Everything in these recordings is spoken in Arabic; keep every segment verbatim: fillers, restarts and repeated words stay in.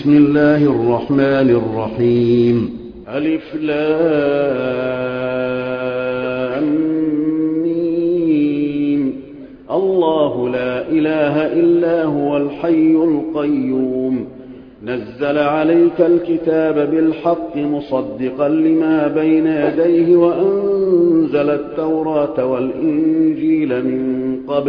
بسم الله الرحمن الرحيم. ألف لام ميم. الله لا إله إلا هو الحي القيوم، نزل عليك الكتاب بالحق مصدقا لما بين يديه وأنزل التوراة والإنجيل من قبل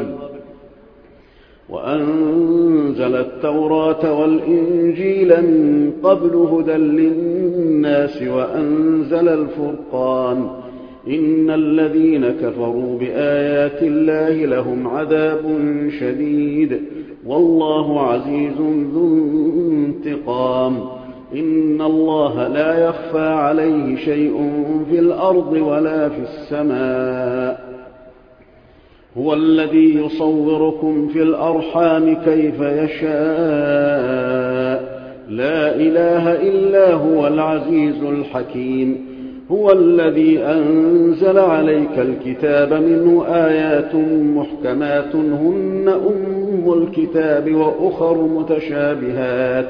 وأنزل التوراة والإنجيل من قبل هدى للناس وأنزل الفرقان، إن الذين كفروا بآيات الله لهم عذاب شديد والله عزيز ذو انتقام. إن الله لا يخفى عليه شيء في الأرض ولا في السماء، هو الذي يصوركم في الأرحام كيف يشاء، لا إله إلا هو العزيز الحكيم. هو الذي أنزل عليك الكتاب منه آيات محكمات هن أم الكتاب وأخر متشابهات،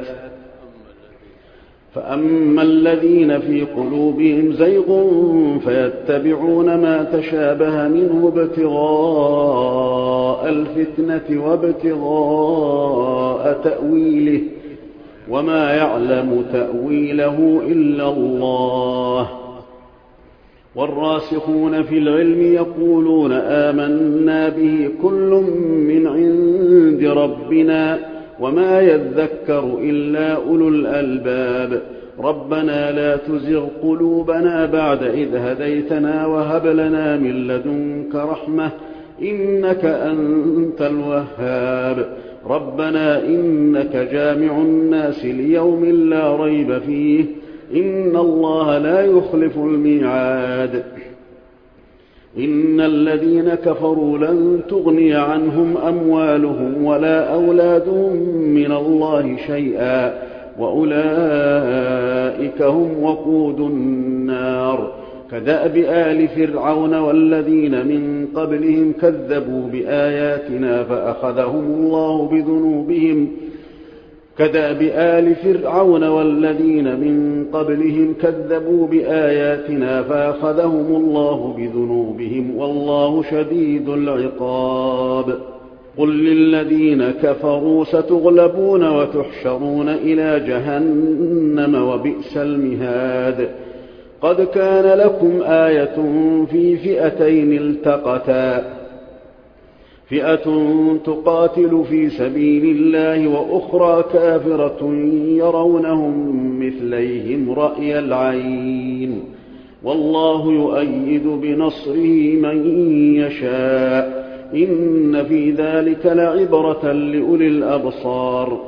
فأما الذين في قلوبهم زيغ فيتبعون ما تشابه منه ابتغاء الفتنة وابتغاء تأويله وما يعلم تأويله إلا الله. والراسخون في العلم يقولون آمنا به كل من عند ربنا وما يذكر إلا أولو الألباب. ربنا لا تزغ قلوبنا بعد إذ هديتنا وهب لنا من لدنك رحمة إنك أنت الوهاب. ربنا إنك جامع الناس ليوم لا ريب فيه إن الله لا يخلف الميعاد. إن الذين كفروا لن تغني عنهم أموالهم ولا أولادهم من الله شيئا وأولئك هم وقود النار. كدأب آل فرعون والذين من قبلهم كذبوا بآياتنا فأخذهم الله بذنوبهم كدأب آل فرعون والذين من قبلهم كذبوا بآياتنا فأخذهم الله بذنوبهم والله شديد العقاب. قل للذين كفروا ستغلبون وتحشرون إلى جهنم وبئس المهاد. قد كان لكم آية في فئتين التقتا، فئة تقاتل في سبيل الله وأخرى كافرة يرونهم مثليهم رأي العين والله يؤيد بنصره من يشاء إن في ذلك لعبرة لأولي الأبصار.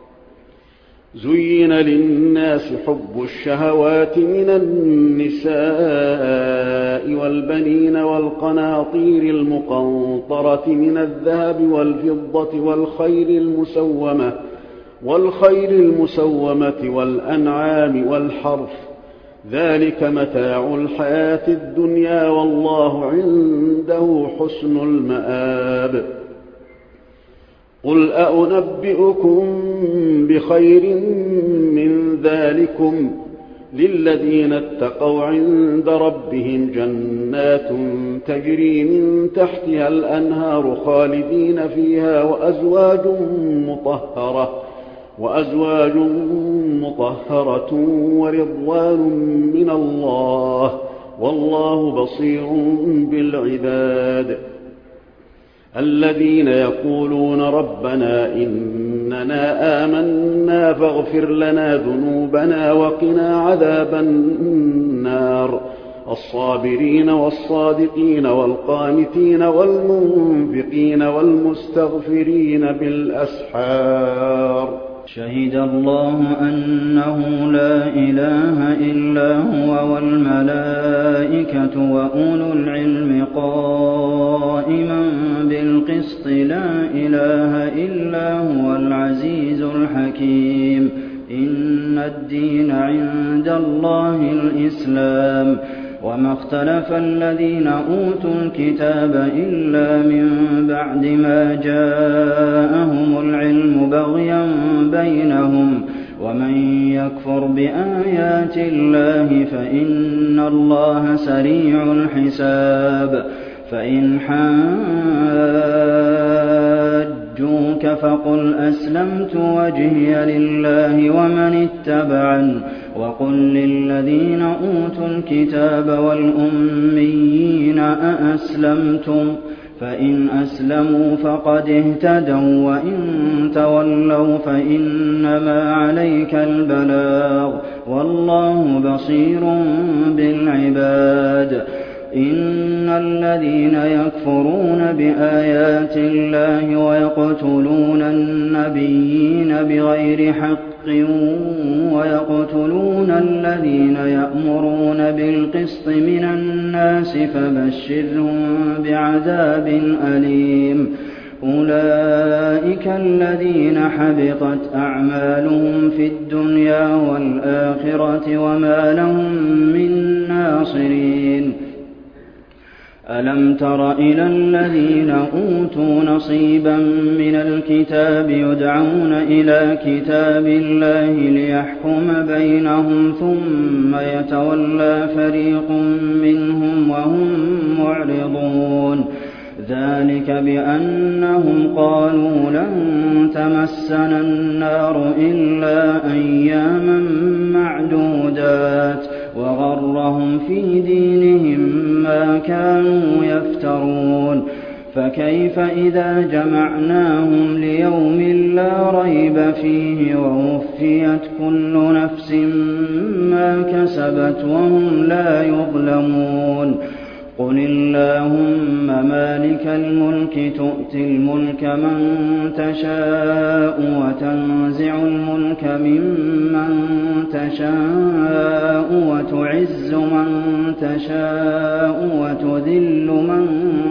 زين للناس حب الشهوات من النساء والبنين والقناطير المقنطرة من الذهب والفضة والخيل المسومة والخيل المسومة والأنعام والحرث، ذلك متاع الحياة الدنيا والله عنده حسن المآب. قل أأنبئكم بخير من ذلكم للذين اتقوا عند ربهم جنات تجري من تحتها الأنهار خالدين فيها وأزواج مطهرة وأزواج مطهرة ورضوان من الله والله بصير بالعباد. الذين يقولون ربنا إننا آمنا فاغفر لنا ذنوبنا وقنا عذاب النار. الصابرين والصادقين والقانتين والمنفقين والمستغفرين بالأسحار. شهد الله أنه لا إله إلا هو والملائكة وأولو العلم قائما بالقسط لا إله إلا هو العزيز الحكيم. إن الدين عند الله الإسلام وما اختلف الذين أوتوا الكتاب إلا من بعد ما جاءهم العلم بغيا بينهم ومن يكفر بآيات الله فإن الله سريع الحساب فإن حاجوك فقل أسلمت وجهي لله ومن اتبعني وقل للذين أوتوا الكتاب والأميين أأسلمتم فإن أسلموا فقد اهتدوا وإن تولوا فإنما عليك البلاغ والله بصير بالعباد إن الذين يكفرون بآيات الله ويقتلون النبيين بغير حق ويقتلون الذين يأمرون بالقسط من الناس فبشرهم بعذاب أليم أولئك الذين حبطت أعمالهم في الدنيا والآخرة وما لهم من ناصرين ألم تر إلى الذين أوتوا نصيبا من الكتاب يدعون إلى كتاب الله ليحكم بينهم ثم يتولى فريق منهم وهم معرضون ذلك بأنهم قالوا لن تمسنا النار إلا أياما معدودات وغرهم في دينهم ما كانوا يفترون فكيف إذا جمعناهم ليوم لا ريب فيه ووفيت كل نفس ما كسبت وهم لا يظلمون قل اللهم مالك الملك تؤتي الملك من تشاء وتنزع الملك ممن تشاء وتعز من تشاء وتذل من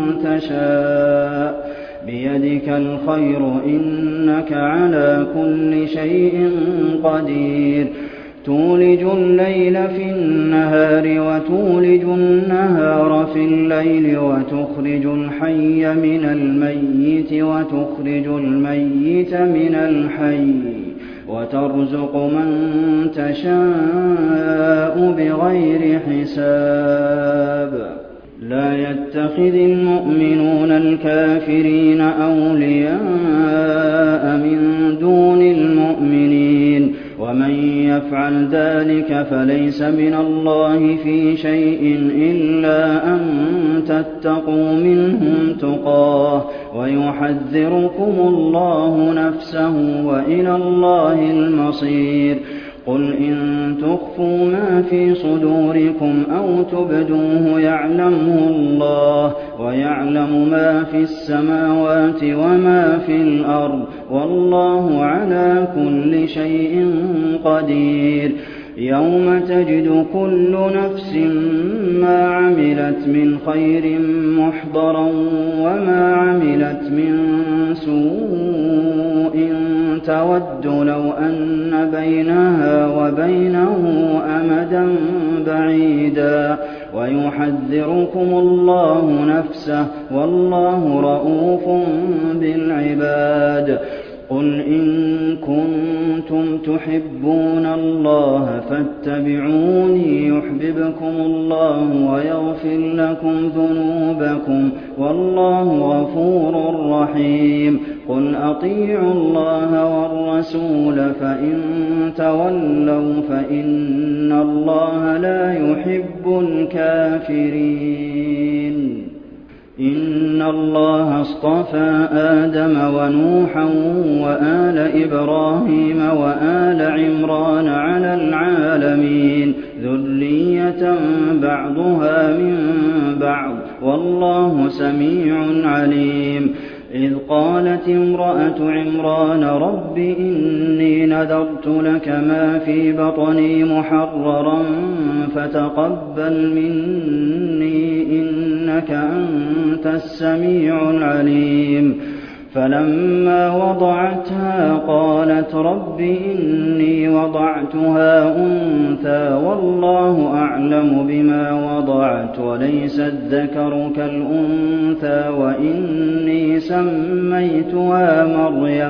تشاء بيدك الخير إنك على كل شيء قدير تولج الليل في النهار وتولج النهار في الليل وتخرج الحي من الميت وتخرج الميت من الحي وترزق من تشاء بغير حساب لا يتخذ المؤمنون الكافرين أولياء من دون المؤمنين ومن يفعل ذلك فليس من الله في شيء إلا أن تتقوا منهم تقاه ويحذركم الله نفسه وإلى الله المصير قل إن تخفوا ما في صدوركم أو تبدوه يعلمه الله ويعلم ما في السماوات وما في الأرض والله على كل شيء قدير يوم تجد كل نفس ما عملت من خير محضرا وما عملت من سوء تود لو أن بينها وبينه أمدا بعيدا ويحذركم الله نفسه والله رءوف بالعباد قل إن كنتم تحبون الله فاتبعوني يحببكم الله ويغفر لكم ذنوبكم والله غفور رحيم قل أطيعوا الله والرسول فإن تولوا فإن الله لا يحب الكافرين إن الله اصطفى آدم ونوحا وآل إبراهيم وآل عمران على العالمين ذرية بعضها من بعض والله سميع عليم إذ قالت امرأة عمران رب إني نذرت لك ما في بطني محررا فتقبل مني إنك أنت السميع العليم فلما وضعتها قالت رب إني وضعتها أنثى والله أعلم بما وضعت وليس الذكر كالأنثى وإني سميتها مريم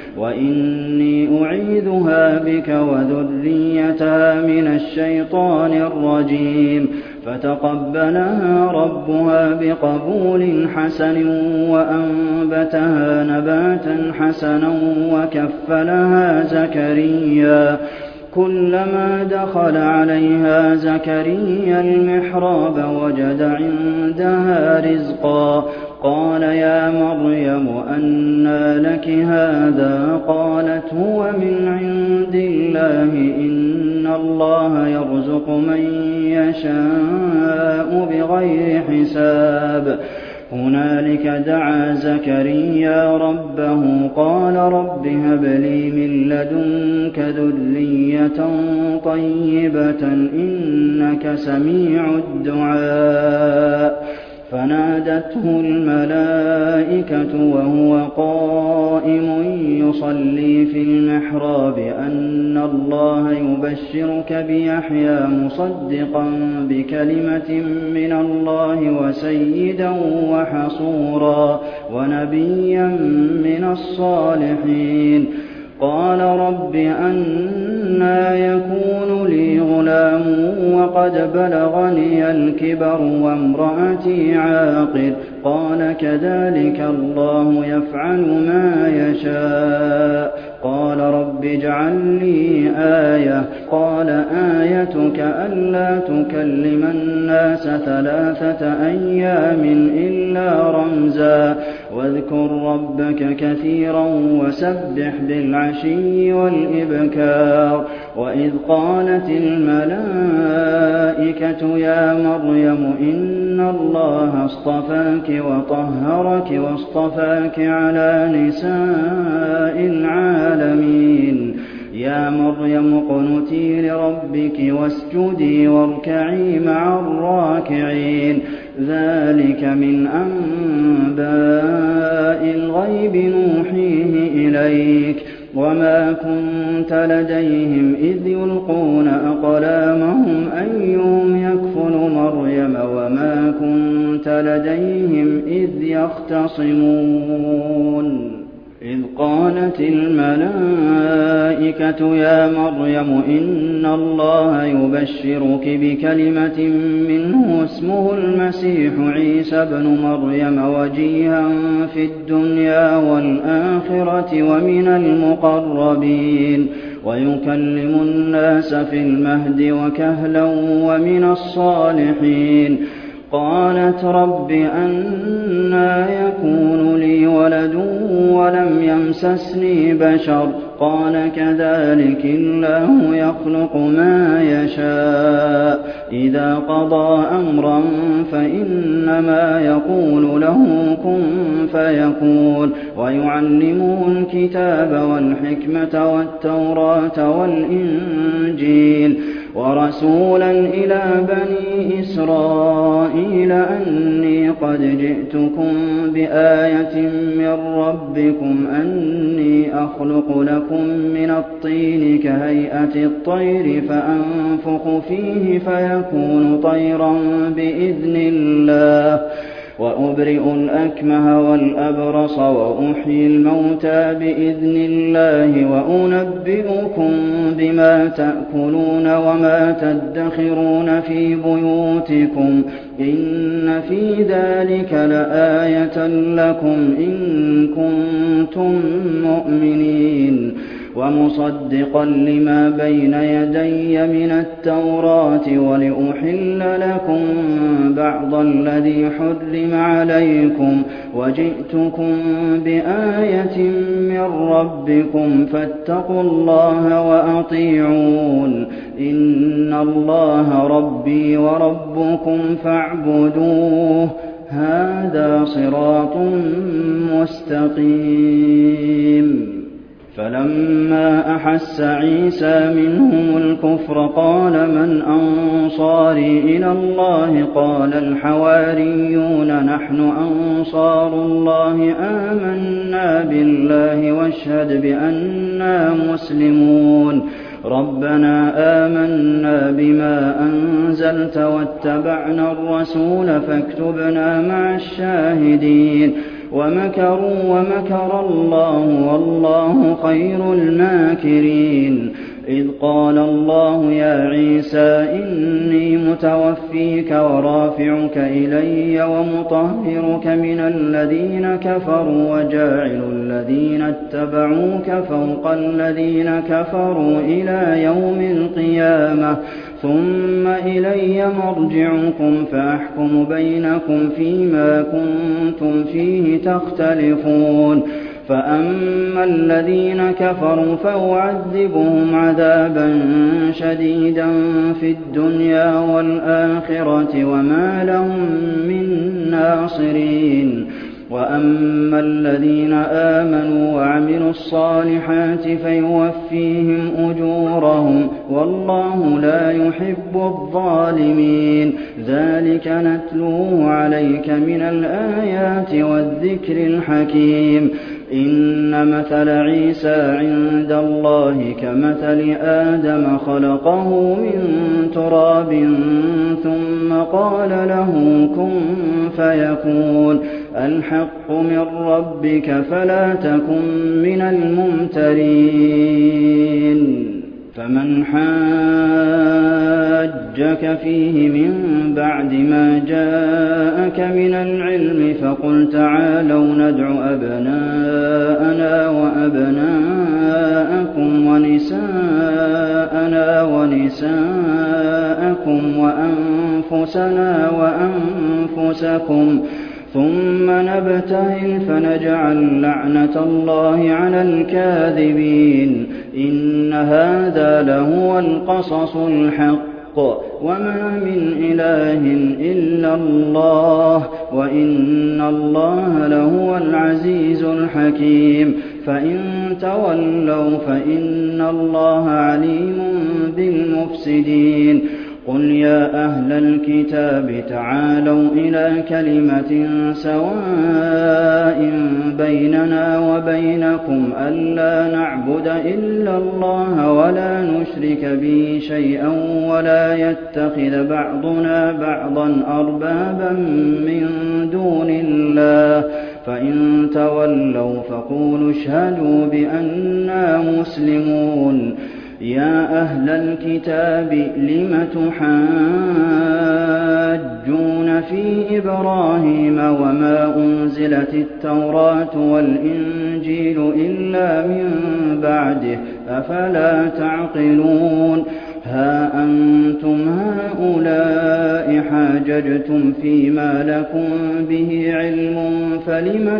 وإني أعيذها بك وذريتها من الشيطان الرجيم فتقبلها ربها بقبول حسن وأنبتها نباتا حسنا وكفلها زكريا كلما دخل عليها زكريا المحراب وجد عندها رزقا قال يا مريم أنى لك هذا قالت هو من عند الله إن الله يرزق من يشاء بغير حساب هنالك دعا زكريا ربه قال رب هب لي من لدنك ذرية طيبة إنك سميع الدعاء فنادته الملائكة وهو قائم يصلي في المحراب أن الله يبشرك بيحيى مصدقا بكلمة من الله وسيدا وحصورا ونبيا من الصالحين قال رب أنى يكون لي غلام وقد بلغني الكبر وامرأتي عاقر قال كذلك الله يفعل ما يشاء قال رب اجعل لي آية قال آيتك ألا تكلم الناس ثلاثة أيام إلا رمزا واذكر ربك كثيرا وسبح بالعشي والإبكار وإذ قالت الملائكة يا مريم إن الله اصطفاك وطهرك واصطفاك على نساء العالمين يا مريم اقنتي لربك واسجدي واركعي مع الراكعين ذلك من أنباء الغيب نوحيه إليك وما كنت لديهم إذ يلقون أقلامهم أيهم يكفل مريم وما كنت لديهم إذ يختصمون إذ قالت الملائكة يا مريم إن الله يبشرك بكلمة منه اسمه المسيح عيسى ابن مريم وجيها في الدنيا والآخرة ومن المقربين ويكلم الناس في المهد وكهلا ومن الصالحين قالت رب أنى يكون لي ولد ولم يمسسني بشر قال كذلك الله يخلق ما يشاء إذا قضى أمرا فإنما يقول له كن فيكون ويعلمه الكتاب والحكمة والتوراة والإنجيل ورسولا إلى بني إسرائيل أني قد جئتكم بآية من ربكم أني أخلق لكم من الطين كهيئة الطير فأنفخ فيه فيكون طيرا بإذن الله وأبرئ الأكمه والأبرص وأحيي الموتى بإذن الله وأنبئكم بما تأكلون وما تدخرون في بيوتكم إن في ذلك لآية لكم إن كنتم مؤمنين ومصدقا لما بين يدي من التوراة ولأحل لكم بعض الذي حرم عليكم وجئتكم بآية من ربكم فاتقوا الله وأطيعون إن الله ربي وربكم فاعبدوه هذا صراط مستقيم فلما أحس عيسى منهم الكفر قال من أنصاري إلى الله قال الحواريون نحن أنصار الله آمنا بالله واشهد بأننا مسلمون ربنا آمنا بما أنزلت واتبعنا الرسول فاكتبنا مع الشاهدين ومكروا ومكر الله والله خير الماكرين إذ قال الله يا عيسى إني متوفيك ورافعك إلي ومطهرك من الذين كفروا وجاعل الذين اتبعوك فوق الذين كفروا إلى يوم القيامة ثم إلي مرجعكم فأحكم بينكم فيما كنتم فيه تختلفون فأما الذين كفروا فأعذبهم عذابا شديدا في الدنيا والآخرة وما لهم من ناصرين وأما الذين آمنوا وعملوا الصالحات فيوفيهم أجورهم والله لا يحب الظالمين ذلك نتلوه عليك من الآيات والذكر الحكيم إن مثل عيسى عند الله كمثل آدم خلقه من تراب ثم قال له كن فيكون الحق من ربك فلا تكن من الممترين فمن حاجك فيه من بعد ما جاءك من العلم فقل تعالوا ندع أبناءنا وأبناءكم ونساءنا ونساءكم وأنفسنا وأنفسكم ثم نبتهل فنجعل لعنة الله على الكاذبين إن هذا لهو القصص الحق وما من إله إلا الله وإن الله لهو العزيز الحكيم فإن تولوا فإن الله عليم بالمفسدين قل يا أهل الكتاب تعالوا إلى كلمة سواء بيننا وبينكم ألا نعبد إلا الله ولا نشرك به شيئا ولا يتخذ بعضنا بعضا أربابا من دون الله فإن تولوا فقولوا اشهدوا بأننا مسلمون يا أهل الكتاب لم تحاجون في إبراهيم وما أنزلت التوراة والإنجيل إلا من بعده أفلا تعقلون ها أنتم هؤلاء حاججتم فيما لكم به علم فلم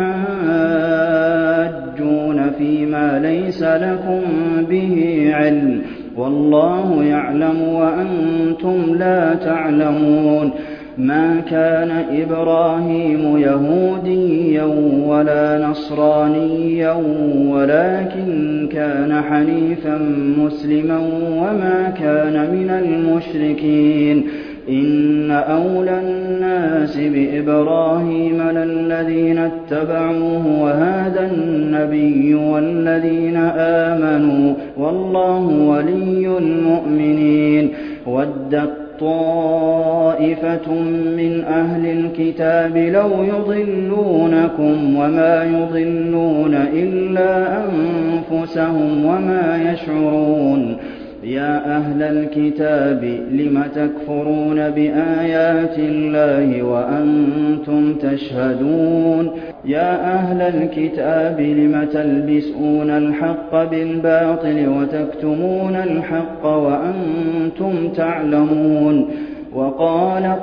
تحاجون فيما ليس لكم به علم والله يعلم وأنتم لا تعلمون ما كان إبراهيم يهوديا ولا نصرانيا ولكن كان حنيفا مسلما وما كان من المشركين إن أولى الناس بإبراهيم للذين اتبعوه وهذا النبي والذين آمنوا والله ولي المؤمنين ودت طائفة من أهل الكتاب لو يضلونكم وما يضلون إلا أنفسهم وما يشعرون يا أهل الكتاب لم تكفرون بآيات الله وأنتم تشهدون يا أهل الكتاب لم تلبسون الحق بالباطل وتكتمون الحق وأنتم تعلمون وقالت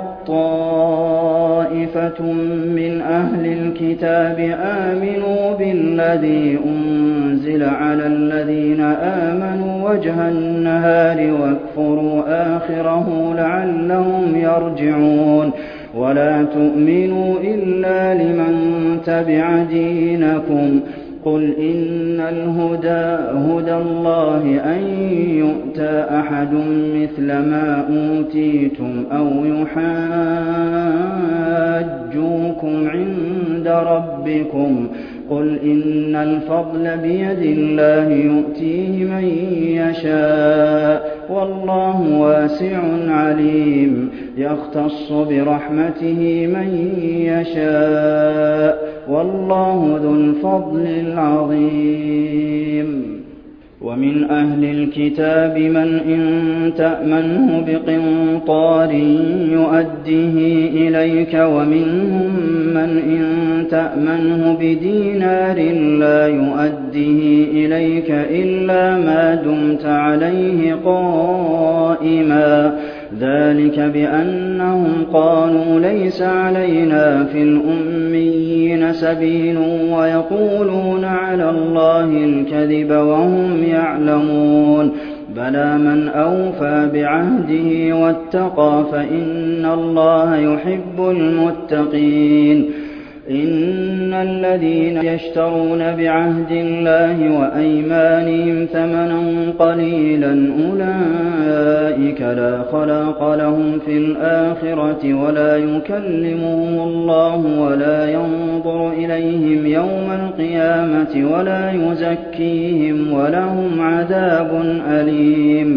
طائفة من أهل الكتاب آمنوا بالذي أنزل على الذين آمنوا وجه النهار واكفروا آخره لعلهم يرجعون ولا تؤمنوا إلا لمن تبع دينكم قل إن الهدى هدى الله أن يؤتى أحد مثل ما أوتيتم أو يحاجوكم عند ربكم قُلْ إِنَّ الْفَضْلَ بِيَدِ اللَّهِ يُؤْتِيهِ مَن يَشَاءُ ۗ وَاللَّهُ وَاسِعٌ عَلِيمٌ يَخْتَصُّ بِرَحْمَتِهِ مَن يَشَاءُ ۗ وَاللَّهُ ذُو الْفَضْلِ الْعَظِيمِ. وَمِنْ أَهْلِ الْكِتَابِ مَنْ إِن تَأْمَنْهُ بِقِنطَارٍ يُؤَدِّهِ إِلَيْكَ وَمِنْهُم مَّنْ إِن تَأْمَنْهُ بِدِينَارٍ لَّا يُؤَدِّهِ إِلَيْكَ إِلَّا مَا دُمْتَ عَلَيْهِ قَائِمًا ۗ ذَٰلِكَ بِأَنَّهُمْ قَالُوا لَيْسَ عَلَيْنَا فِي الْأُمِّيِّينَ سَبِيلٌ وَيَقُولُونَ عَلَى اللَّهِ الْكَذِبَ وَهُمْ يَعْلَمُونَ. بَلَىٰ مَنْ أَوْفَىٰ بِعَهْدِهِ وَاتَّقَىٰ فَإِنَّ اللَّهَ يُحِبُّ الْمُتَّقِينَ. إِنَّ الَّذِينَ يَشْتَرُونَ بِعَهْدِ اللَّهِ وَأَيْمَانِهِمْ ثَمَنًا قَلِيلًا أُولَٰئِكَ لَا خَلَاقَ لَهُمْ فِي الْآخِرَةِ وَلَا يُكَلِّمُهُمُ اللَّهُ وَلَا يَنظُرُ إِلَيْهِمْ يَوْمَ الْقِيَامَةِ وَلَا يُزَكِّيهِمْ وَلَهُمْ عَذَابٌ أَلِيمٌ.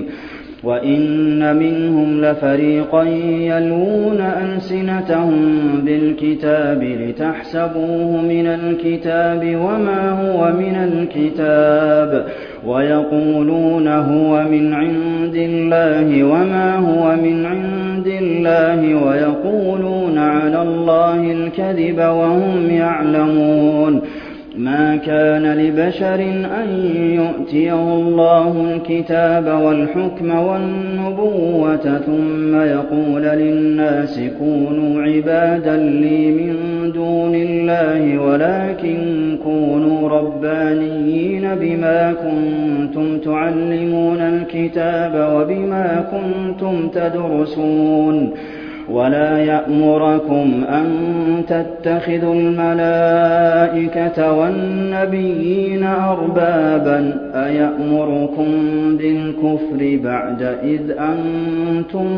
وَإِنَّ مِنْهُمْ لَفَرِيقًا يَلْوُونَ أَلْسِنَتَهُم بِالْكِتَابِ لِتَحْسَبُوهُ مِنَ الْكِتَابِ وَمَا هُوَ مِنَ الْكِتَابِ وَيَقُولُونَ هُوَ مِنْ عِندِ اللَّهِ وَمَا هُوَ مِنْ عِندِ اللَّهِ وَيَقُولُونَ عَلَى اللَّهِ الْكَذِبَ وَهُمْ يَعْلَمُونَ. مَا كَانَ لِبَشَرٍ أَن يُؤْتِيَهُ اللَّهُ الْكِتَابَ وَالْحُكْمَ وَالنُّبُوَّةَ ثُمَّ يَقُولَ لِلنَّاسِ كُونُوا عِبَادًا لِّي مِن دُونِ اللَّهِ وَلَٰكِن كُونُوا رَبَّانِيِّينَ بِمَا كُنتُمْ تُعَلِّمُونَ الْكِتَابَ وَبِمَا كُنتُمْ تَدْرُسُونَ. وَلَا يَأْمُرَكُمْ أَن تَتَّخِذُوا الْمَلَائِكَةَ وَالنَّبِيِّينَ أَرْبَابًا ۗ أَيَأْمُرُكُم بِالْكُفْرِ بَعْدَ إِذْ أَنتُم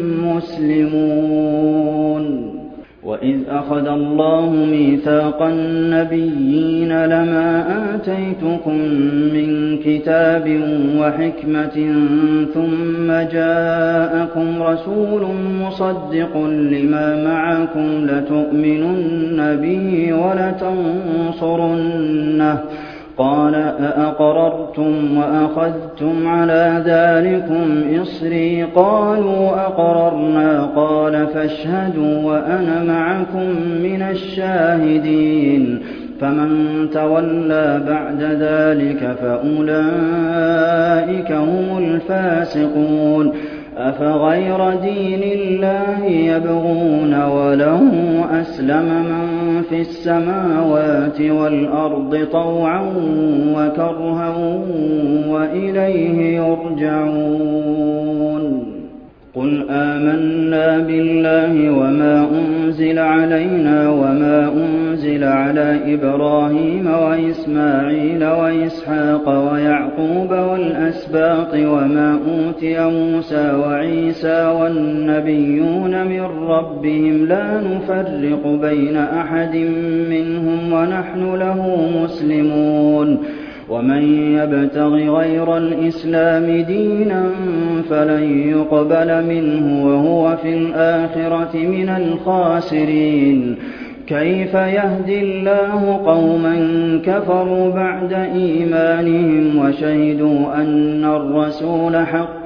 مُّسْلِمُونَ. وَإِذْ أَخَذَ اللَّهُ مِيثَاقَ النَّبِيِّينَ لَمَا آتَيْتُكُم مِّن كِتَابٍ وَحِكْمَةٍ ثُمَّ جَاءَكُمْ رَسُولٌ مُّصَدِّقٌ لِّمَا مَعَكُمْ لَتُؤْمِنُنَّ بِهِ وَلَتَنصُرُنَّهُ ۚ قَالَ أَأَقْرَرْتُمْ وَأَخَذْتُمْ عَلَىٰ ذَٰلِكُمْ إِصْرِي ۖ قَالُوا أَقْرَرْنَا ۚ قَالَ فَاشْهَدُوا وَأَنَا مَعَكُم مِّنَ الشَّاهِدِينَ. فَمَن تَوَلَّىٰ بَعْدَ ذَٰلِكَ فَأُولَٰئِكَ هُمُ الْفَاسِقُونَ. أَفَغَيْرَ دِينِ اللَّهِ يَبْغُونَ وَلَهُ أَسْلَمَ مَن فِي السَّمَاوَاتِ وَالْأَرْضِ طَوْعًا وَكَرْهًا وَإِلَيْهِ يُرْجَعُونَ. قُلْ آمَنَّا بِاللَّهِ وَمَا أُنزِلَ عَلَيْنَا وَمَا أُنزِلَ عَلَىٰ إِبْرَاهِيمَ وَإِسْمَاعِيلَ وَإِسْحَاقَ وَيَعْقُوبَ وَالْأَسْبَاطِ وَمَا أُوتِيَ مُوسَىٰ وَعِيسَىٰ وَالنَّبِيُّونَ مِن رَّبِّهِمْ لَا نُفَرِّقُ بَيْنَ أَحَدٍ مِّنْهُمْ وَنَحْنُ لَهُ مُسْلِمُونَ. وَمَن يَبْتَغِ غَيْرَ الْإِسْلَامِ دِينًا فَلَن يُقْبَلَ مِنْهُ وَهُوَ فِي الْآخِرَةِ مِنَ الْخَاسِرِينَ. كَيْفَ يَهْدِي اللَّهُ قَوْمًا كَفَرُوا بَعْدَ إِيمَانِهِمْ وَشَهِدُوا أَنَّ الرَّسُولَ حَقٌّ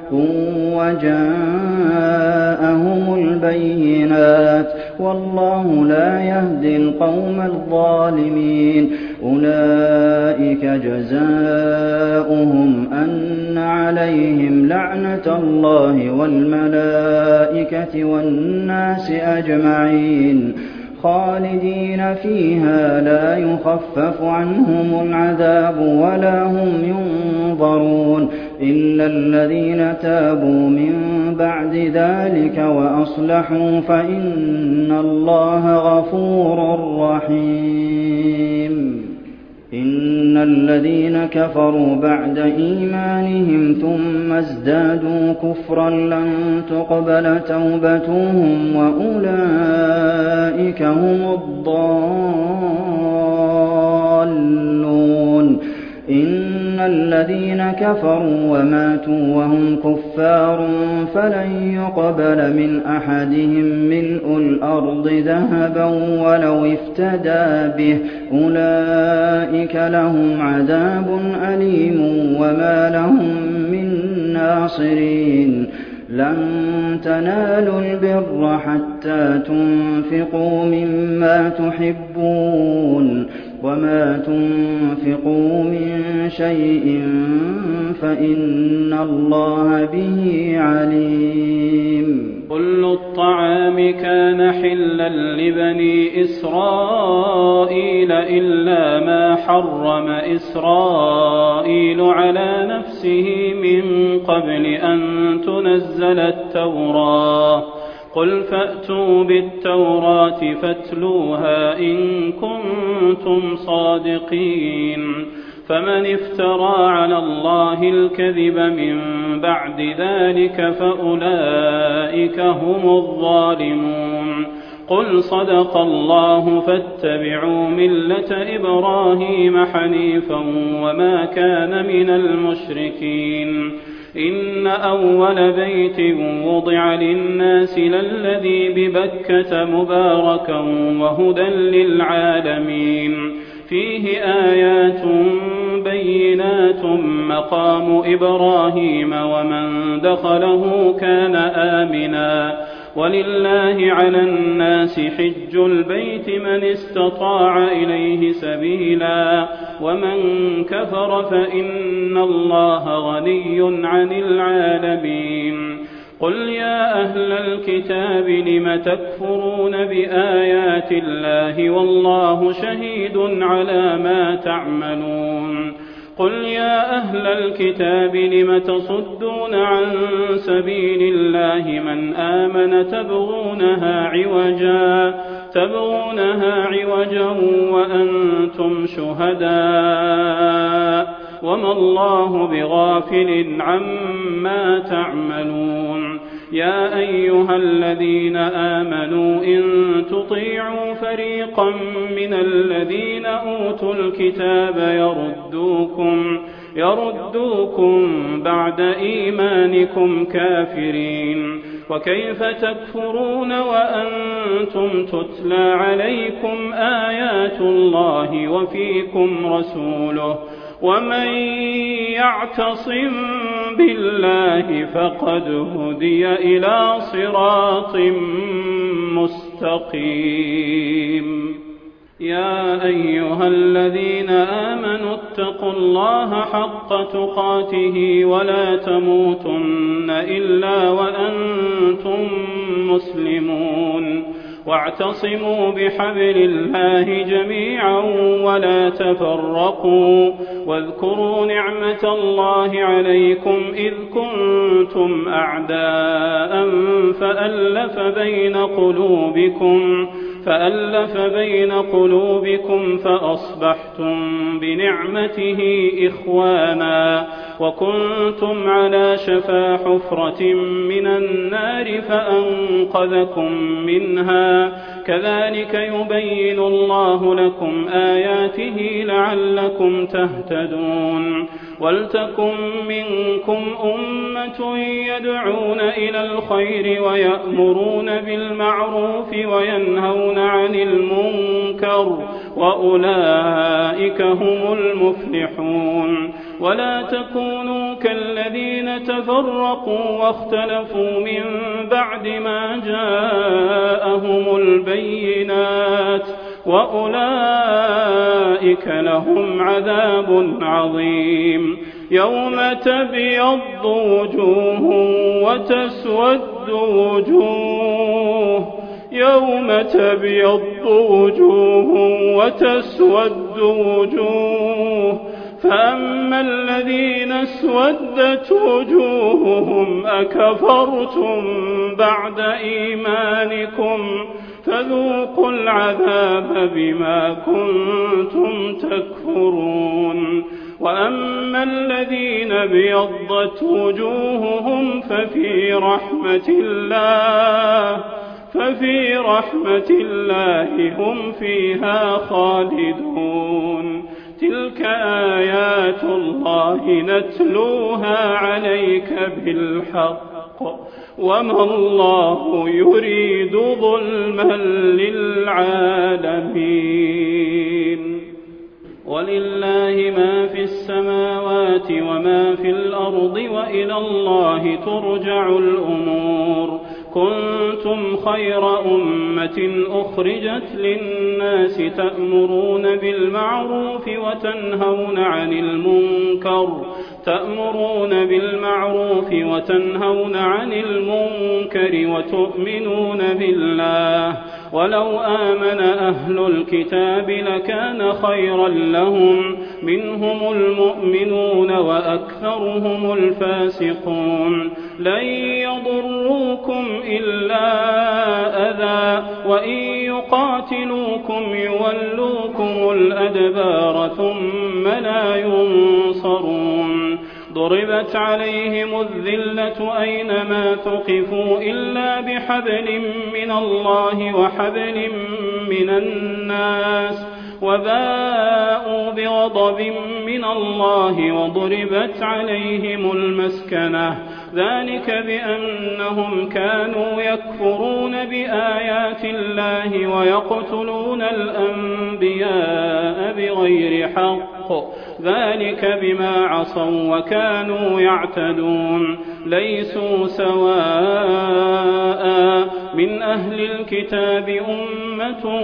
وَجَاءَهُمُ الْبَيِّنَاتُ ۚ وَاللَّهُ لَا يَهْدِي الْقَوْمَ الظَّالِمِينَ. أُولَٰئِكَ جَزَاؤُهُمْ أَنَّ عَلَيْهِمْ لَعْنَةَ اللَّهِ وَالْمَلَائِكَةِ وَالنَّاسِ أَجْمَعِينَ خَالِدِينَ فِيهَا لَا يُخَفَّفُ عَنْهُمُ الْعَذَابُ وَلَا هُمْ يُنظَرُونَ إِلَّا الَّذِينَ تَابُوا مِن بَعْدِ ذَٰلِكَ وَأَصْلَحُوا فَإِنَّ اللَّهَ غَفُورٌ رَّحِيمٌ. إِنَّ الَّذِينَ كَفَرُوا بَعْدَ إِيمَانِهِمْ ثُمَّ ازْدَادُوا كُفْرًا لَّن تُقْبَلَ تَوْبَتُهُمْ وَأُولَٰئِكَ هُمُ الضَّالُّونَ. إن الذين كفروا وماتوا وهم كفار فلن يقبل من أحدهم ملء الأرض ذهبا ولو افتدى به أولئك لهم عذاب أليم وما لهم من ناصرين لن تنالوا البر حتى تنفقوا مما تحبون وما تنفقوا من شيء فإن الله به عليم. كل الطعام كان حلا لبني إسرائيل إلا ما حرم إسرائيل على نفسه من قبل أن تنزل التوراة قل فأتوا بالتوراة فاتلوها إن كنتم صادقين فمن افترى على الله الكذب من بعد ذلك فأولئك هم الظالمون. قل صدق الله فاتبعوا ملة إبراهيم حنيفا وما كان من المشركين إن أول بيت وضع للناس للذي ببكة مباركا وهدى للعالمين فيه آيات بينات مقام إبراهيم ومن دخله كان آمنا ولله على الناس حج البيت من استطاع إليه سبيلا ومن كفر فإن الله غني عن العالمين. قل يا أهل الكتاب لم تكفرون بآيات الله والله شهيد على ما تعملون. قل يا أهل الكتاب لم تصدون عن سبيل الله من آمن تبغونها عوجا تبغونها عوجا وأنتم شهداء وما الله بغافل عما تعملون. يا أيها الذين آمنوا إن تطيعوا فريقا من الذين أوتوا الكتاب يردوكم يردوكم بعد إيمانكم كافرين وكيف تكفرون وأنتم تتلى عليكم آيات الله وفيكم رسوله ومن يعتصم بالله فقد هدي إلى صراط مستقيم. يا أيها الذين آمنوا اتقوا الله حق تقاته ولا تموتن إلا وأنتم مسلمون واعتصموا بحبل الله جميعا ولا تفرقوا واذكروا نعمة الله عليكم إذ كنتم أعداء فألف بين قلوبكم فألف بين قلوبكم فأصبحتم بنعمته إخوانا وكنتم على شفا حفرة من النار فأنقذكم منها كذلك يبين الله لكم آياته لعلكم تهتدون. ولتكن منكم أمة يدعون إلى الخير ويأمرون بالمعروف وينهون عن المنكر وأولئك هم المفلحون. ولا تكونوا كالذين تفرقوا واختلفوا من بعد ما جاءهم البينات وأولئك لهم عذاب عظيم. يوم تبيض وجوه وتسود وجوه يوم تبيض وجوه وتسود وجوه فأما الذين اسودت وجوههم أكفرتم بعد إيمانكم فذوقوا العذاب بما كنتم تكفرون. وأما الذين ابيضت وجوههم ففي رحمة الله ففي رحمة الله هم فيها خالدون. تلك آيات الله نتلوها عليك بالحق وما الله يريد ظلما للعالمين. ولله ما في السماوات وما في الأرض وإلى الله ترجع الأمور. كنتم خير أمة أخرجت للناس تأمرون بالمعروف وتنهون عن المنكر تأمرون بالمعروف وتنهون عن المنكر وتؤمنون بالله. ولو آمن أهل الكتاب لكان خيرا لهم منهم المؤمنون وأكثرهم الفاسقون. لن يضروكم إلا أذى وإن يقاتلوكم يولوكم الأدبار ثم لا ينصرون. ضربت عليهم الذلة أينما ثقفوا إلا بحبل من الله وحبل من الناس وباءوا بغضب من الله وضربت عليهم المسكنة. ذلك بأنهم كانوا يكفرون بآيات الله ويقتلون الأنبياء بغير حق. ذلك بما عصوا وكانوا يعتدون. ليسوا سواء من أهل الكتاب أمة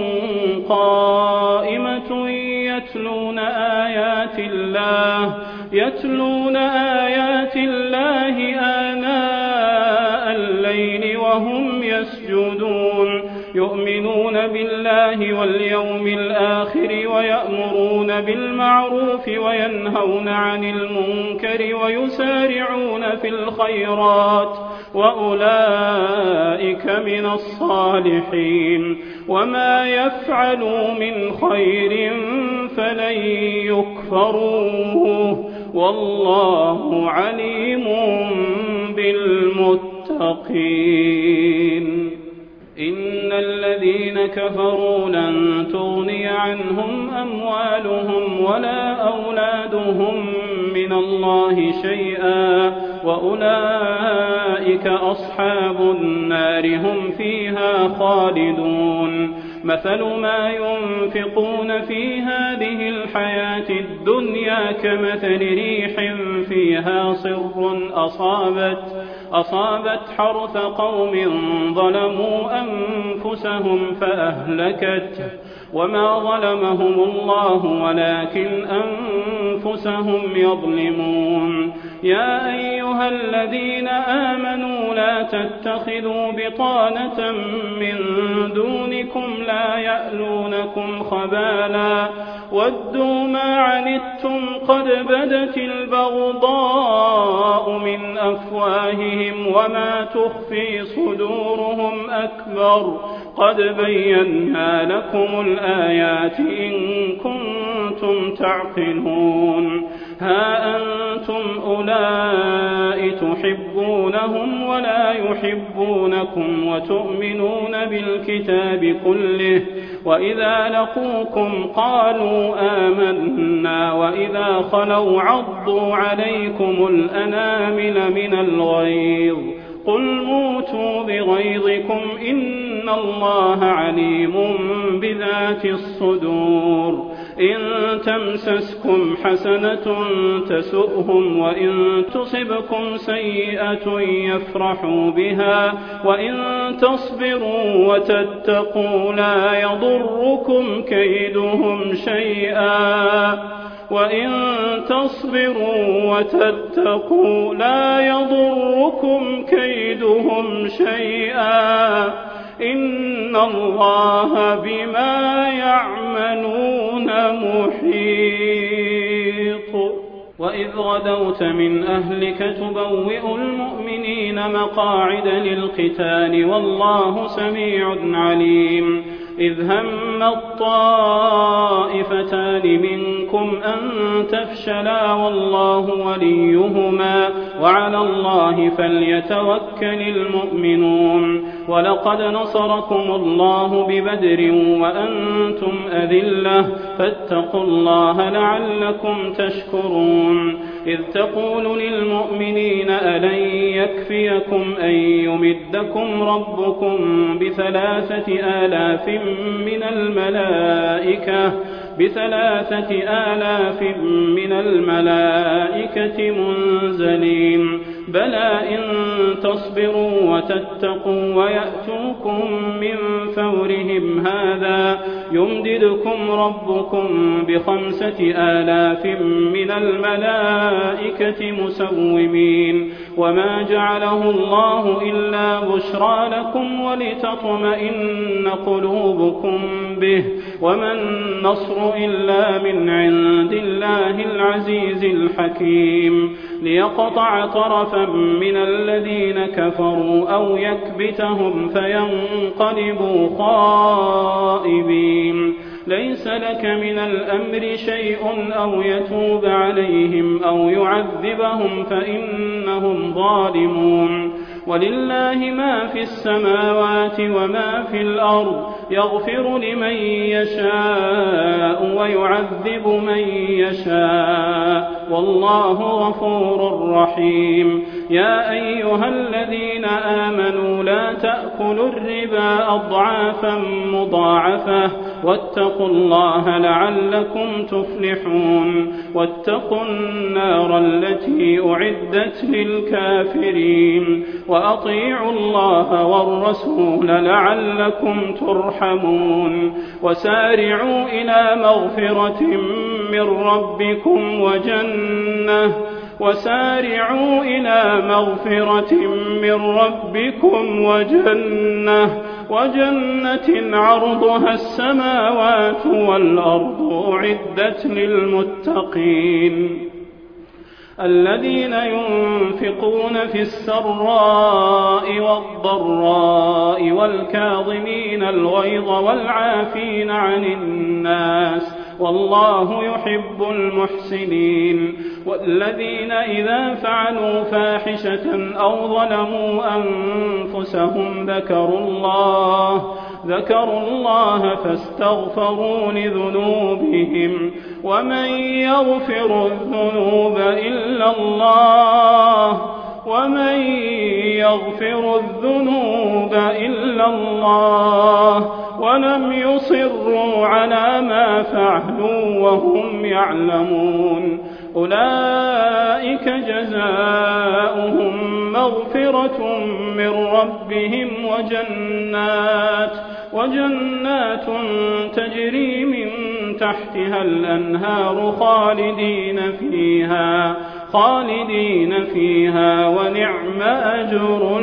قائمة يتلون آيات الله يتلون آيات الله آناء الليل وهم يسجدون. يؤمنون بالله واليوم الآخر ويأمرون بالمعروف وينهون عن المنكر ويسارعون في الخيرات وأولئك من الصالحين. وما يفعلوا من خير فلن يكفروه والله عليم بالمتقين. إن الذين كفروا لن تغني عنهم أموالهم ولا أولادهم من الله شيئا وأولئك أصحاب النار هم فيها خالدون. مثل ما ينفقون في هذه الحياة الدنيا كمثل ريح فيها صر أصابت أصابت حرث قوم ظلموا أنفسهم فأهلكته وما ظلمهم الله ولكن أنفسهم يظلمون. يا أيها الذين آمنوا لا تتخذوا بطانة من دونكم لا يألونكم خبالا ودوا ما عنتم قد بدت البغضاء من أفواههم وما تخفي صدورهم أكبر قد بينا لكم الآيات إن كنتم تعقلون. ها أنتم أولئك تحبونهم ولا يحبونكم وتؤمنون بالكتاب كله وإذا لقوكم قالوا آمنا وإذا خلوا عضوا عليكم الأنامل من الغيظ قل موتوا بغيظكم إن الله عليم بذات الصدور. إن تمسسكم حسنة تسؤهم وإن تصبكم سيئة يفرحوا بها وإن تصبروا وتتقوا لا يضركم كيدهم شيئا وإن تصبروا وتتقوا لا يضركم كيدهم شيئا إن الله بما يعملون محيط. وإذ غدوت من أهلك تبوئ المؤمنين مقاعد للقتال والله سميع عليم. إذ هم الطائفتان منكم أن تفشلا والله وليهما وعلى الله فليتوكل المؤمنون ولقد نصركم الله ببدر وأنتم أذلة فاتقوا الله لعلكم تشكرون إذ تقول للمؤمنين ألن يكفيكم أن يمدكم ربكم بثلاثة آلاف من الملائكة بثلاثة آلاف من الملائكة منزلين بلى إن تصبروا وتتقوا ويأتوكم من فورهم هذا يمددكم ربكم بخمسة آلاف من الملائكة مسومين وما جعله الله إلا بشرى لكم ولتطمئن قلوبكم به وما النصر إلا من عند الله العزيز الحكيم ليقطع طرفا من الذين كفروا أو يكبتهم فينقلبوا خائبين ليس لك من الأمر شيء أو يتوب عليهم أو يعذبهم فإنهم ظالمون ولله ما في السماوات وما في الأرض يغفر لمن يشاء ويعذب من يشاء والله غفور رحيم يا أيها الذين آمنوا لا تأكلوا الربا أضعافا مضاعفة واتقوا الله لعلكم تفلحون واتقوا النار التي أعدت للكافرين وأطيعوا الله والرسول لعلكم ترحمون وسارعوا إلى مغفرة من ربكم وجنة وسارعوا إلى مغفرة من ربكم وجنة وجنة عرضها السماوات والأرض أعدت للمتقين الذين ينفقون في السراء والضراء والكاظمين الغيظ والعافين عن الناس والله يحب المحسنين والذين إذا فعلوا فاحشة أو ظلموا أنفسهم ذكروا الله ذكروا الله فاستغفروا لذنوبهم ومن يغفر الذنوب إلا الله ومن يغفر الذنوب إلا الله ولم يصروا على ما فعلوا وهم يعلمون أولئك جزاؤهم مغفرة من ربهم وجنات وجنات تجري من تحتها الأنهار خالدين فيها خالدين فيها ونعم أجر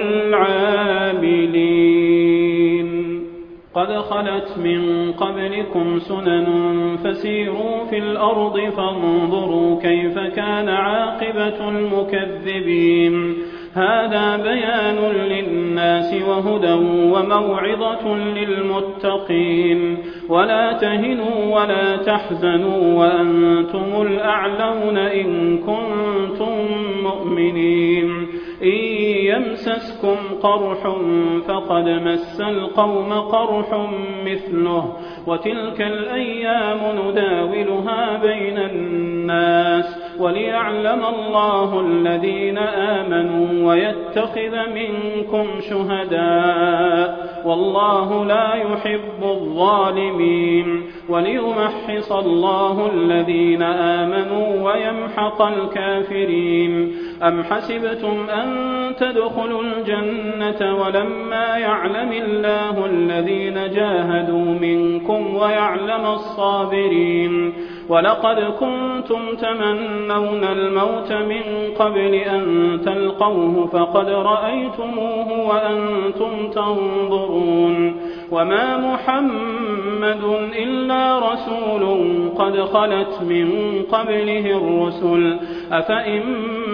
العاملين قد خلت من قبلكم سنن فسيروا في الأرض فانظروا كيف كان عاقبة المكذبين هذا بيان للناس وهدى وموعظة للمتقين ولا تهنوا ولا تحزنوا وأنتم الأعلون إن كنتم مؤمنين إن يمسسكم قرح فقد مس القوم قرح مثله وتلك الأيام نداولها بين الناس وليعلم الله الذين آمنوا ويتخذ منكم شهداء والله لا يحب الظالمين وليمحص الله الذين آمنوا ويمحق الكافرين أم حسبتم أن تدخلوا الجنة ولما يعلم الله الذين جاهدوا منكم ويعلم الصابرين ولقد كنتم تمنون الموت من قبل أن تلقوه فقد رأيتموه وأنتم تنظرون وما محمد إلا رسول قد خلت من قبله الرسل أفإن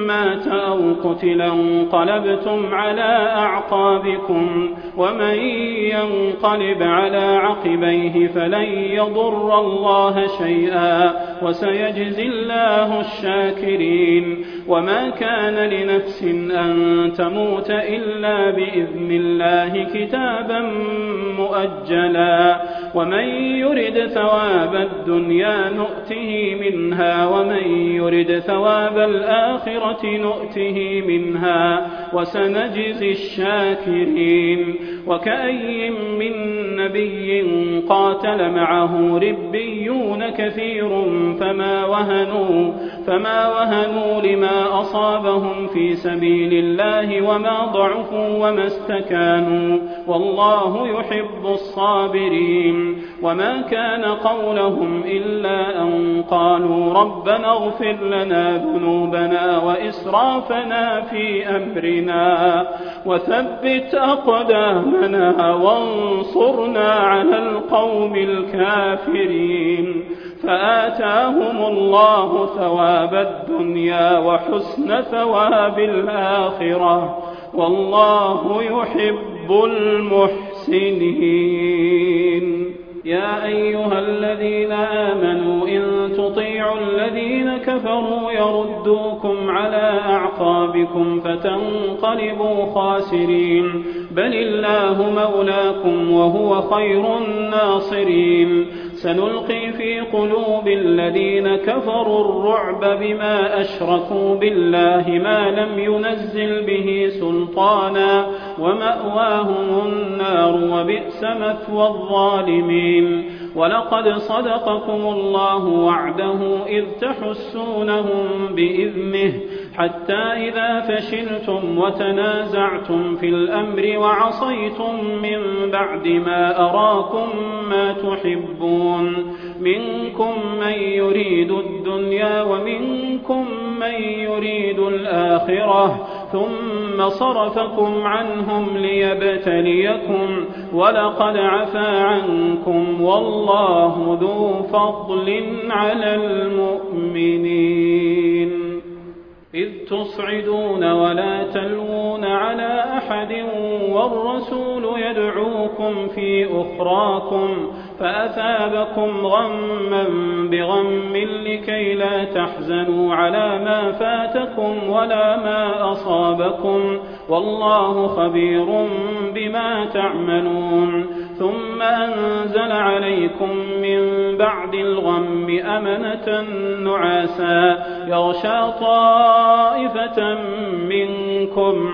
مات أو قتل انقلبتم على أعقابكم ومن ينقلب على عقبيه فلن يضر الله شيئا وسيجزي الله الشاكرين وما كان لنفس أن تموت إلا بإذن الله كتابا مؤجلا ومن يرد ثواب الدنيا نؤته منها ومن يرد ثواب الآخرة نؤته منها وسنجزي الشاكرين وكأي من نبي قاتل معه ربيون كثير فما وهنوا, فما وهنوا لما أصابهم في سبيل الله وما ضعفوا وما استكانوا والله يحب الصابرين وما كان قولهم إلا أن قالوا ربنا اغفر لنا ذنوبنا وإسرافنا في أمرنا وثبت أقدامنا وانصرنا على القوم الكافرين فآتاهم الله ثواب الدنيا وحسن ثواب الآخرة والله يحب المحسنين يا أيها الذين آمنوا إن تطيعوا الذين كفروا يردوكم على أعقابكم فتنقلبوا خاسرين بل الله مولاكم وهو خير الناصرين سنلقي في قلوب الذين كفروا الرعب بما أشركوا بالله ما لم ينزل به سلطانا ومأواهم النار وبئس مثوى الظالمين ولقد صدقكم الله وعده إذ تحسونهم بإذنه حتى إذا فشلتم وتنازعتم في الأمر وعصيتم من بعد ما أراكم ما تحبون منكم من يريد الدنيا ومنكم من يريد الآخرة ثم صرفكم عنهم ليبتليكم ولقد عفا عنكم والله ذو فضل على المؤمنين إذ تصعدون ولا تلوون على أحد والرسول يدعوكم في أخراكم فأثابكم غما بغم لكي لا تحزنوا على ما فاتكم ولا ما أصابكم والله خبير بما تعملون ثم أنزل عليكم من بعد الغم أمنة نعاسا يغشى طائفة منكم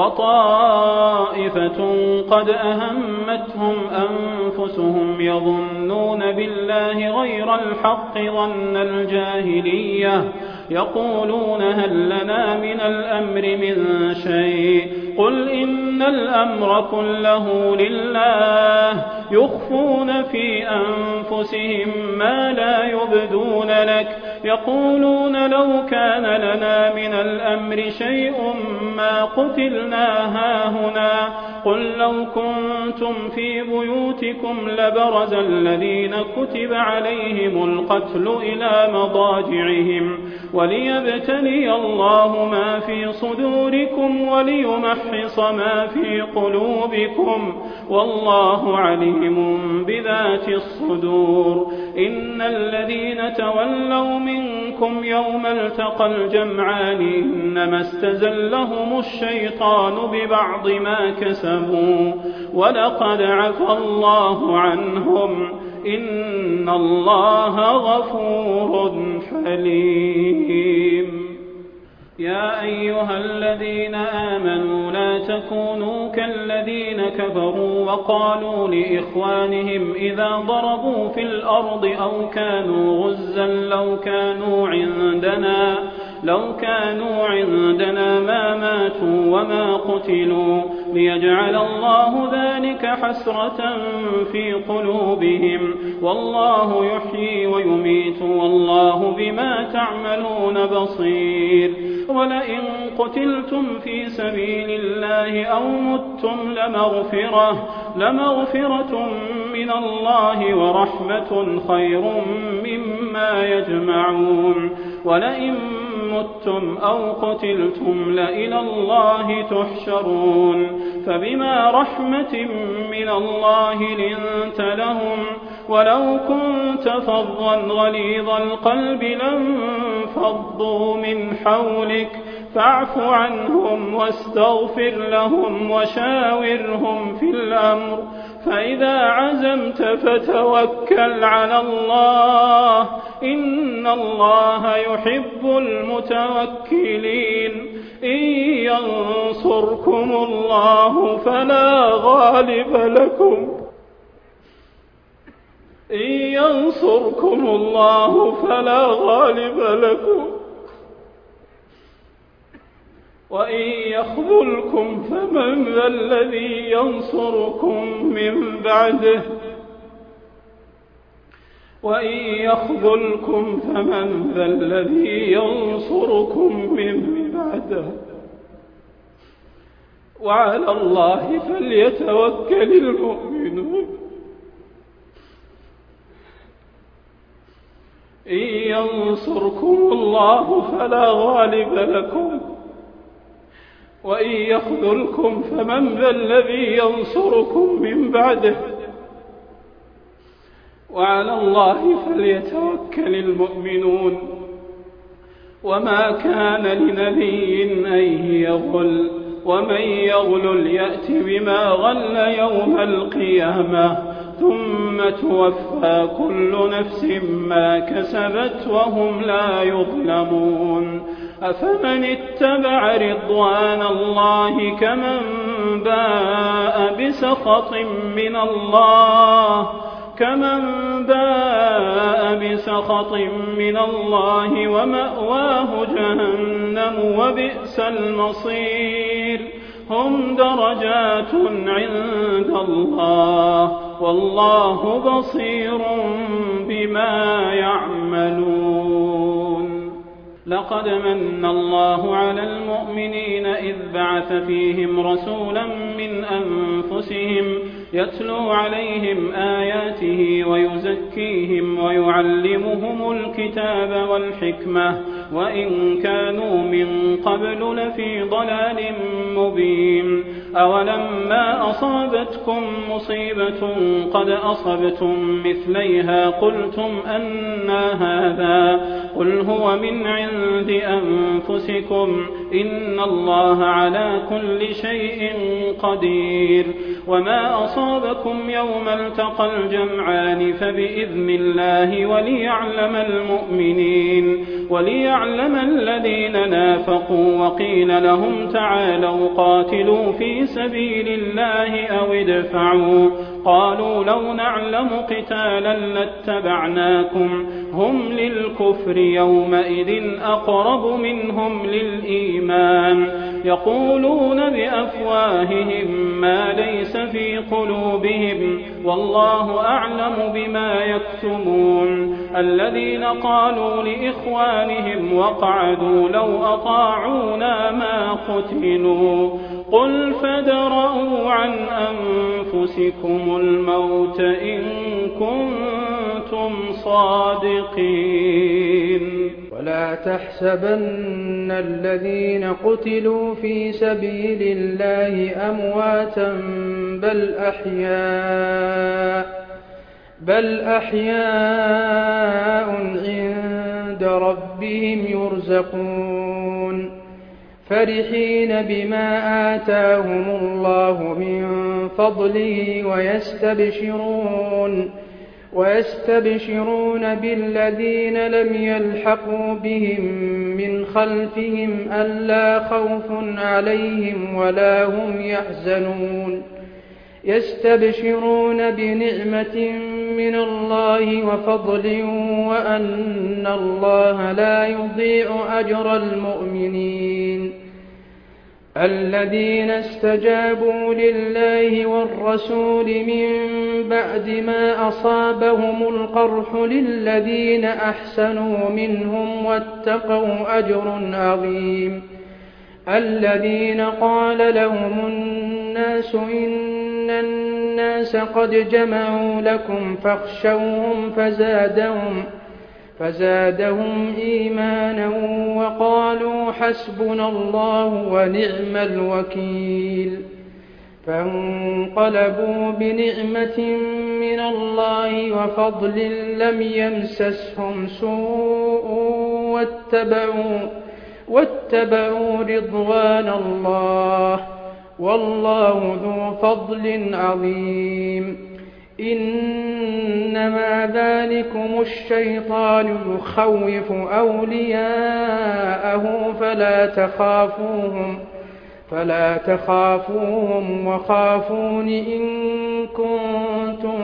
وطائفة قد أهمتهم أنفسهم يظنون بالله غير الحق ظن الجاهلية يقولون هل لنا من الأمر من شيء قل إن الأمر كله لله يخفون في أنفسهم ما لا يبدون لك يقولون لو كان لنا من الأمر شيء ما قتلنا هاهنا قل لو كنتم في بيوتكم لبرز الذين كتب عليهم القتل إلى مضاجعهم وليبتلي الله ما في صدوركم وليمحص ما في قلوبكم والله عليم بذات الصدور إن الذين تولوا منكم يوم التقى الجمعان إنما استزلهم الشيطان ببعض ما كسبوا ولقد عفى الله عنهم إن الله غفور حليم يا أيها الذين آمنوا لا تكونوا كالذين كفروا وقالوا لإخوانهم إذا ضربوا في الأرض أو كانوا غزا لو كانوا عندنا لو كانوا عندنا ما ماتوا وما قتلوا ليجعل الله ذلك حسرة في قلوبهم والله يحيي ويميت والله بما تعملون بصير ولئن قتلتم في سبيل الله أو متم لمغفرة لمغفرة من الله ورحمة خير مما يجمعون ولئن متم أو قتلتم لإلى الله تحشرون فبما رحمة من الله لنت لهم ولو كنت فظا غليظ القلب لانفضوا من حولك فاعف عنهم واستغفر لهم وشاورهم في الأمر فإذا عزمت فتوكل على الله إن الله يحب المتوكلين إن ينصركم الله فلا غالب لكم إن ينصركم الله فلا غالب لكم وإن يخذلكم فمن ذا الذي ينصركم من بعده وإن يخذلكم فمن ذا الذي ينصركم من بعده وعلى الله فليتوكل المؤمنون إن ينصركم الله فلا غالب لكم وإن يخذلكم فمن ذا الذي ينصركم من بعده وعلى الله فليتوكل المؤمنون وما كان لنبي أن يغل ومن يغل يأت بما غل يوم القيامة ثم توفى كل نفس ما كسبت وهم لا يظلمون أفمن اتبع رضوان الله كمن باء بسخط من الله كمن باء بسخط من الله ومأواه جهنم وبئس المصير هم درجات عند الله والله بصير بما يعملون لقد من الله على المؤمنين إذ بعث فيهم رسولا من أنفسهم يتلو عليهم آياته ويزكيهم ويعلمهم الكتاب والحكمة وإن كانوا من قبل لفي ضلال مبين أولما أصابتكم مصيبة قد أصبتم مثليها قلتم أنى هذا قل هو من عند أنفسكم إن الله على كل شيء قدير وما أصابكم يوم التقى الجمعان فبإذن الله وليعلم المؤمنين وليعلم الذين نافقوا وقيل لهم تعالوا قاتلوا في سبيل الله أو ادفعوا قالوا لو نعلم قتالا لاتبعناكم هم للكفر يومئذ أقرب منهم للإيمان يقولون بأفواههم ما ليس في قلوبهم والله أعلم بما يكتمون الذين قالوا لإخوانهم وقعدوا لو أطاعونا ما قتلوا قل فادرءوا عن أنفسكم الموت إن كنتم صادقين ولا تحسبن الذين قتلوا في سبيل الله أمواتا بل أحياء بل أحياء عند ربهم يرزقون فرحين بما آتاهم الله من فضله ويستبشرون ويستبشرون بالذين لم يلحقوا بهم من خلفهم ألا خوف عليهم ولا هم يحزنون يستبشرون بنعمة من الله وفضل وأن الله لا يضيع أجر المؤمنين الذين استجابوا لله والرسول من بعد ما أصابهم القرح للذين أحسنوا منهم واتقوا أجر عظيم الذين قال لهم الناس إن الناس قد جمعوا لكم فاخشوهم فزادهم فزادهم إيمانا وقالوا حسبنا الله ونعم الوكيل. فانقلبوا بنعمة من الله وفضل لم يمسسهم سوء واتبعوا, واتبعوا رضوان الله والله ذو فضل عظيم. إنما ذلكم الشيطان يخوف أولياءه فلا تخافوهم فلا تخافوهم وخافون إن كنتم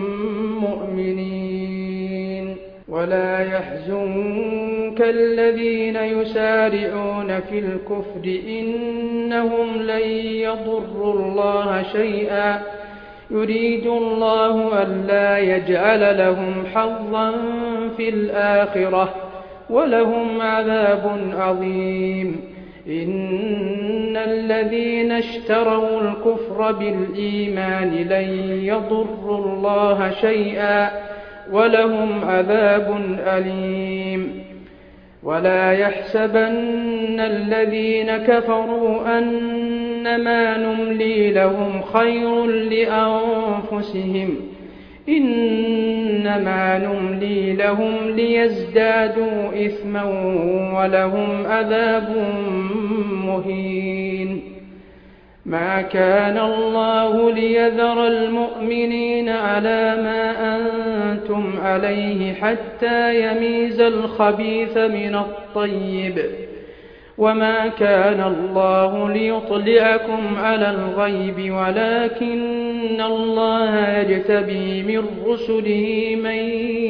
مؤمنين. ولا يحزنك الذين يسارعون في الكفر إنهم لن يضروا الله شيئا يريد الله ألا يجعل لهم حظا في الآخرة ولهم عذاب عظيم. إن الذين اشتروا الكفر بالإيمان لن يضروا الله شيئا ولهم عذاب أليم. ولا يحسبن الذين كفروا أنما نملي لهم خير لأنفسهم إنما نملي لهم ليزدادوا إثما ولهم عذاب مهين. ما كان الله ليذر المؤمنين على ما أنتم عليه حتى يميز الخبيث من الطيب وما كان الله ليطلعكم على الغيب ولكن الله يجتبي من رسله من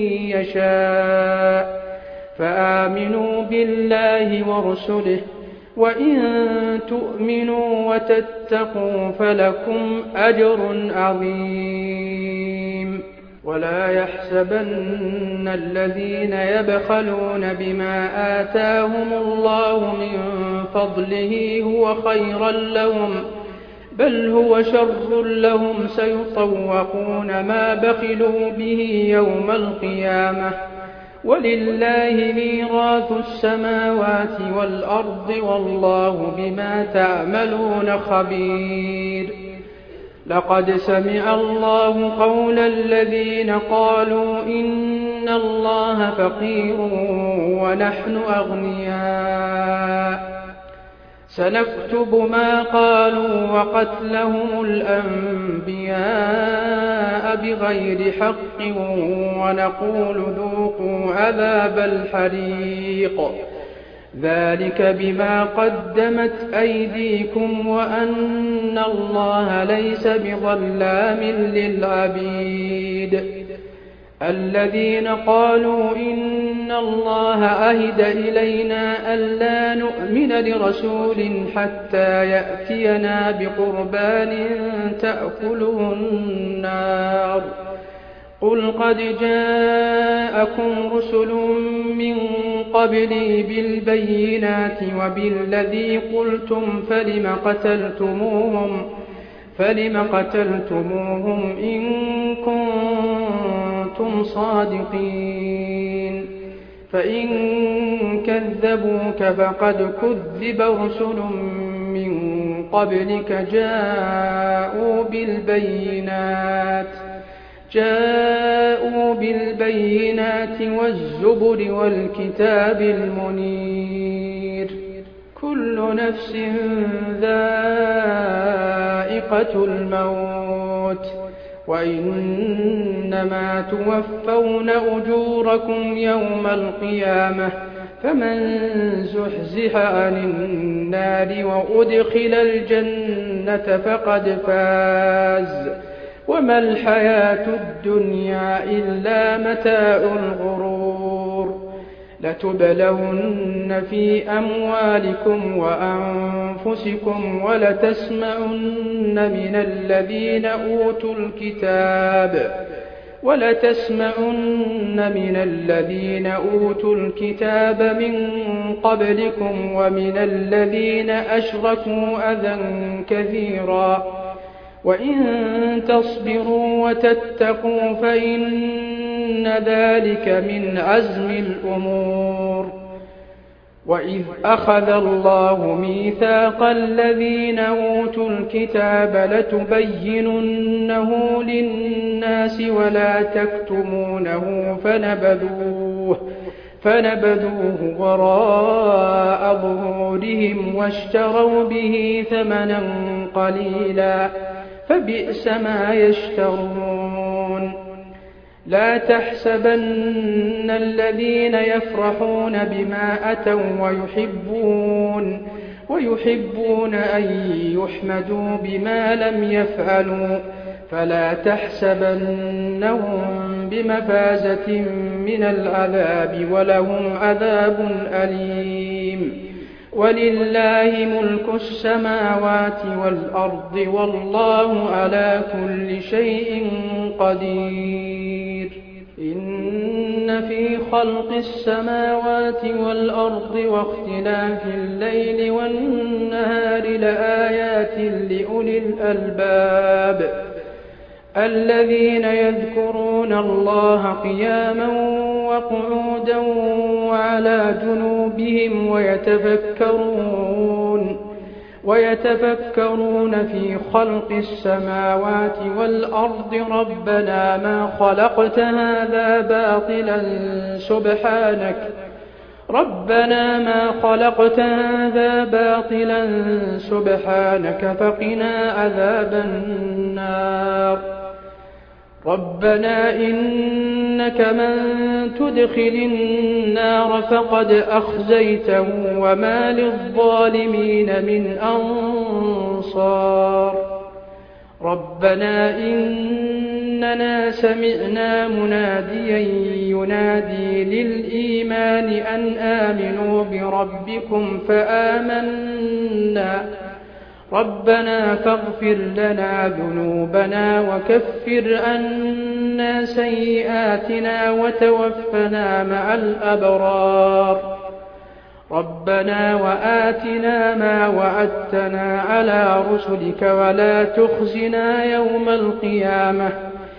يشاء. فآمنوا بالله ورسله وإن تؤمنوا وتتقوا فلكم أجر عظيم. ولا يحسبن الذين يبخلون بما آتاهم الله من فضله هو خيرا لهم بل هو شر لهم سيطوقون ما بخلوا به يوم القيامة ولله ميراث السماوات والأرض والله بما تعملون خبير. لقد سمع الله قول الذين قالوا إن الله فقير ونحن أغنياء سنكتب ما قالوا وقتلهم الأنبياء بغير حق ونقول ذوقوا عذاب الحريق ذلك بما قدمت أيديكم وأن الله ليس بظلام للعبيد. الذين قالوا إن الله عهد إلينا ألا نؤمن لرسول حتى يأتينا بقربان تأكله النار قل قد جاءكم رسل من قبلي بالبينات وبالذي قلتم فلم قتلتموهم فلم قتلتموهم إن كنتم صادقين. فإن كذبوك فقد كذب رسل من قبلك جاءوا بالبينات جاءوا بالبينات والزبر والكتاب المنير. كل نفس ذائقة الموت وإنما توفون أجوركم يوم القيامة فمن زحزح عن النار وأدخل الجنة فقد فاز وما الحياة الدنيا إلا متاع الغرور. لتبلون في أموالكم وأنفسكم ولتسمعن من الذين أوتوا الكتاب ولتسمعن من الذين أوتوا الكتاب من قبلكم ومن الذين أشركوا أذى كثيرا وإن تصبروا وتتقوا فإن إن ذلك من عزم الأمور. وإذ أخذ الله ميثاق الذين أوتوا الكتاب لتبيننه للناس ولا تكتمونه فنبذوه فنبذوه وراء ظهورهم واشتروا به ثمنا قليلا فبئس ما يشترون. لا تحسبن الذين يفرحون بما أتوا ويحبون ويحبون أن يحمدوا بما لم يفعلوا فلا تحسبنهم بمفازة من العذاب ولهم عذاب أليم. ولله ملك السماوات والأرض والله على كل شيء قدير. إن في خلق السماوات والأرض واختلاف الليل والنهار لآيات لأولي الألباب الذين يذكرون الله قياما وقعودا وعلى جنوبهم ويتفكرون ويتفكرون في خلق السماوات والأرض ربنا ما خلقت هذا باطلا سبحانك ربنا ما خلقت هذا باطلا سبحانك فقنا عذاب النار. ربنا إنك من تدخل النار فقد أخزيته وما للظالمين من أنصار. ربنا إننا سمعنا مناديا ينادي للإيمان أن آمنوا بربكم فآمنا ربنا فاغفر لنا ذنوبنا وكفر عنا سيئاتنا وتوفنا مع الأبرار. ربنا وآتنا ما وعدتنا على رسلك ولا تخزنا يوم القيامة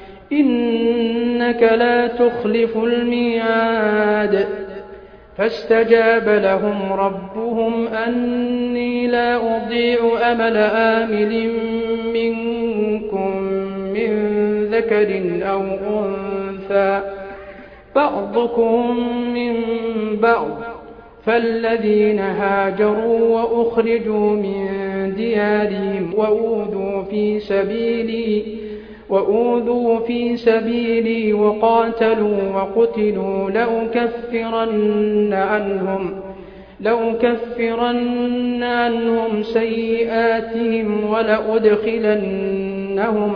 إنك لا تخلف الميعاد. فاستجاب لهم ربهم أني لا أضيع أمل آمل منكم من ذكر أو أنثى بعضكم من بعض فالذين هاجروا وأخرجوا من ديارهم وأوذوا في سبيلي وأوذوا في سبيلي وقاتلوا وقتلوا لأكفرن عنهم لأكفرن عنهم سيئاتهم ولأدخلنهم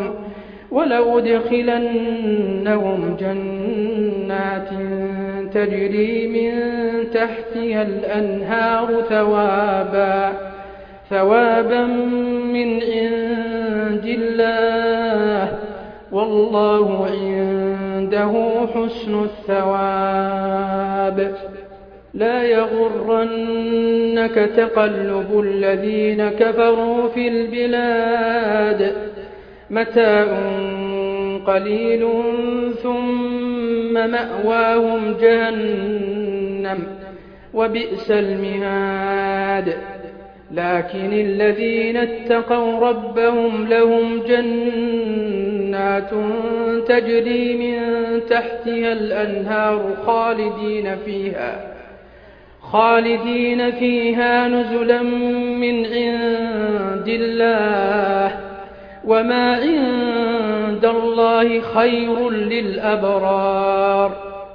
ولأدخلنهم جنات تجري من تحتها الأنهار ثوابا ثوابا من عند الله والله عنده حسن الثواب. لا يغرنك تقلب الذين كفروا في البلاد متاع قليل ثم مأواهم جهنم وبئس المهاد. لكن الذين اتقوا ربهم لهم جنات تجري من تحتها الأنهار خالدين فيها خالدين فيها نزلا من عند الله وما عند الله خير للأبرار.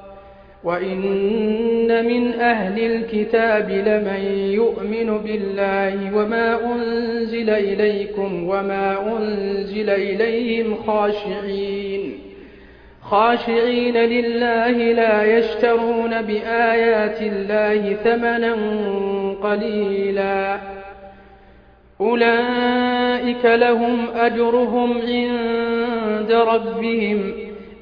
وإن من أهل الكتاب لمن يؤمن بالله وما أنزل إليكم وما أنزل إليهم خاشعين خاشعين لله لا يشترون بآيات الله ثمنا قليلا أولئك لهم أجرهم عند ربهم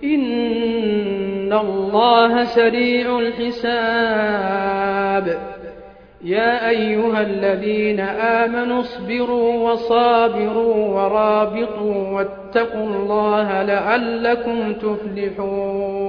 إن الله سريع الحساب. يا أيها الذين آمنوا اصبروا وصابروا ورابطوا واتقوا الله لعلكم تفلحون.